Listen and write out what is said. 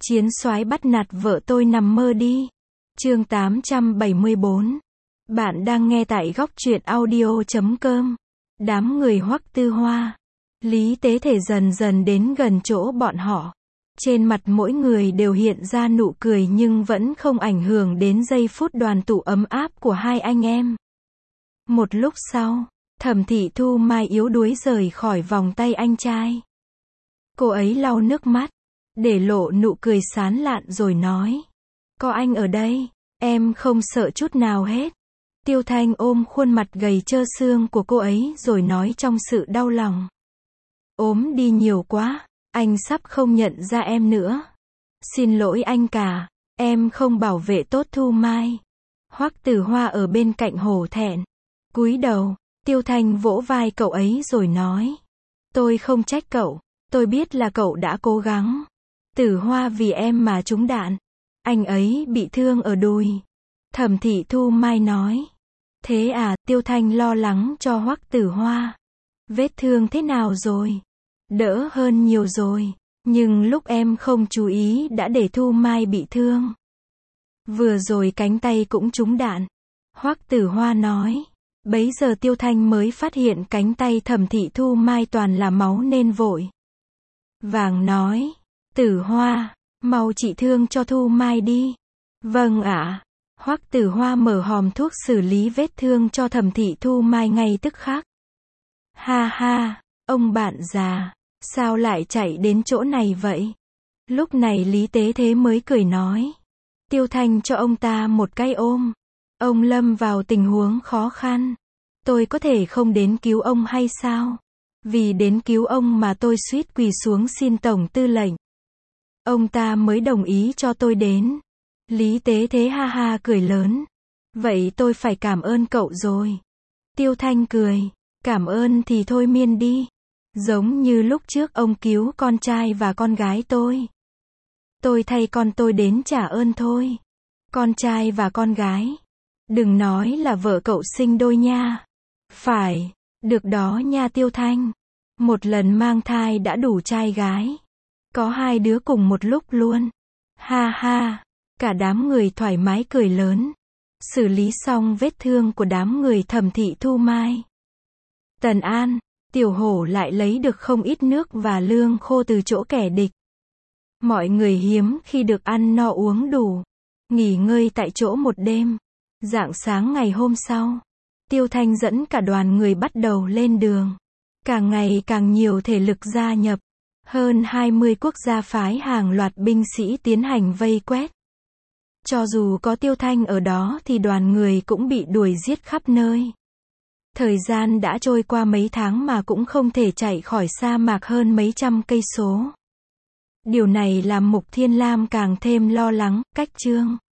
Chiến soái bắt nạt vợ tôi nằm mơ đi. Chương 874. Bạn đang nghe tại góc truyện audio.com. Đám người Hoắc Tư Hoa, Lý Tế Thể dần dần đến gần chỗ bọn họ. Trên mặt mỗi người đều hiện ra nụ cười nhưng vẫn không ảnh hưởng đến giây phút đoàn tụ ấm áp của hai anh em. Một lúc sau, Thẩm Thị Thu Mai yếu đuối rời khỏi vòng tay anh trai. Cô ấy lau nước mắt, để lộ nụ cười sán lạn rồi nói: có anh ở đây, em không sợ chút nào hết. Tiêu Thanh ôm khuôn mặt gầy trơ xương của cô ấy rồi nói trong sự đau lòng: ốm đi nhiều quá, anh sắp không nhận ra em nữa. Xin lỗi anh cả, em không bảo vệ tốt Thu Mai. Hoắc Tử Hoa ở bên cạnh hổ thẹn, cúi đầu. Tiêu Thanh vỗ vai cậu ấy rồi nói: tôi không trách cậu, tôi biết là cậu đã cố gắng. Tử Hoa vì em mà trúng đạn, anh ấy bị thương ở đùi. Thẩm Thị Thu Mai nói. Thế à? Tiêu Thanh lo lắng cho Hoắc Tử Hoa. Vết thương thế nào rồi? Đỡ hơn nhiều rồi, nhưng lúc em không chú ý đã để Thu Mai bị thương. Vừa rồi cánh tay cũng trúng đạn. Hoắc Tử Hoa nói. Bấy giờ Tiêu Thanh mới phát hiện cánh tay Thẩm Thị Thu Mai toàn là máu nên vội vàng nói: Tử Hoa, mau trị thương cho Thu Mai đi. Vâng ạ. Hoắc Tử Hoa mở hòm thuốc xử lý vết thương cho Thẩm Thị Thu Mai ngay tức khắc. Ha ha, ông bạn già, sao lại chạy đến chỗ này vậy? Lúc này Lý Tế Thế mới cười nói. Tiêu Thanh cho ông ta một cái ôm. Ông lâm vào tình huống khó khăn. Tôi có thể không đến cứu ông hay sao? Vì đến cứu ông mà tôi suýt quỳ xuống xin Tổng Tư lệnh. Ông ta mới đồng ý cho tôi đến. Lý Tế Thế ha ha cười lớn. Vậy tôi phải cảm ơn cậu rồi. Tiêu Thanh cười. Cảm ơn thì thôi miên đi. Giống như lúc trước ông cứu con trai và con gái tôi. Tôi thay con tôi đến trả ơn thôi. Con trai và con gái. Đừng nói là vợ cậu sinh đôi nha. Phải, được đó nha Tiêu Thanh. Một lần mang thai đã đủ trai gái. Có hai đứa cùng một lúc luôn. Ha ha, cả đám người thoải mái cười lớn. Xử lý xong vết thương của đám người Thẩm Thị Thu Mai. Tần An, Tiểu Hổ lại lấy được không ít nước và lương khô từ chỗ kẻ địch. Mọi người hiếm khi được ăn no uống đủ. Nghỉ ngơi tại chỗ một đêm. Rạng sáng ngày hôm sau, Tiêu Thanh dẫn cả đoàn người bắt đầu lên đường. Càng ngày càng nhiều thể lực gia nhập. Hơn 20 quốc gia phái hàng loạt binh sĩ tiến hành vây quét. Cho dù có Tiêu Thanh ở đó thì đoàn người cũng bị đuổi giết khắp nơi. Thời gian đã trôi qua mấy tháng mà cũng không thể chạy khỏi sa mạc hơn mấy trăm cây số. Điều này làm Mục Thiên Lam càng thêm lo lắng. Cách chương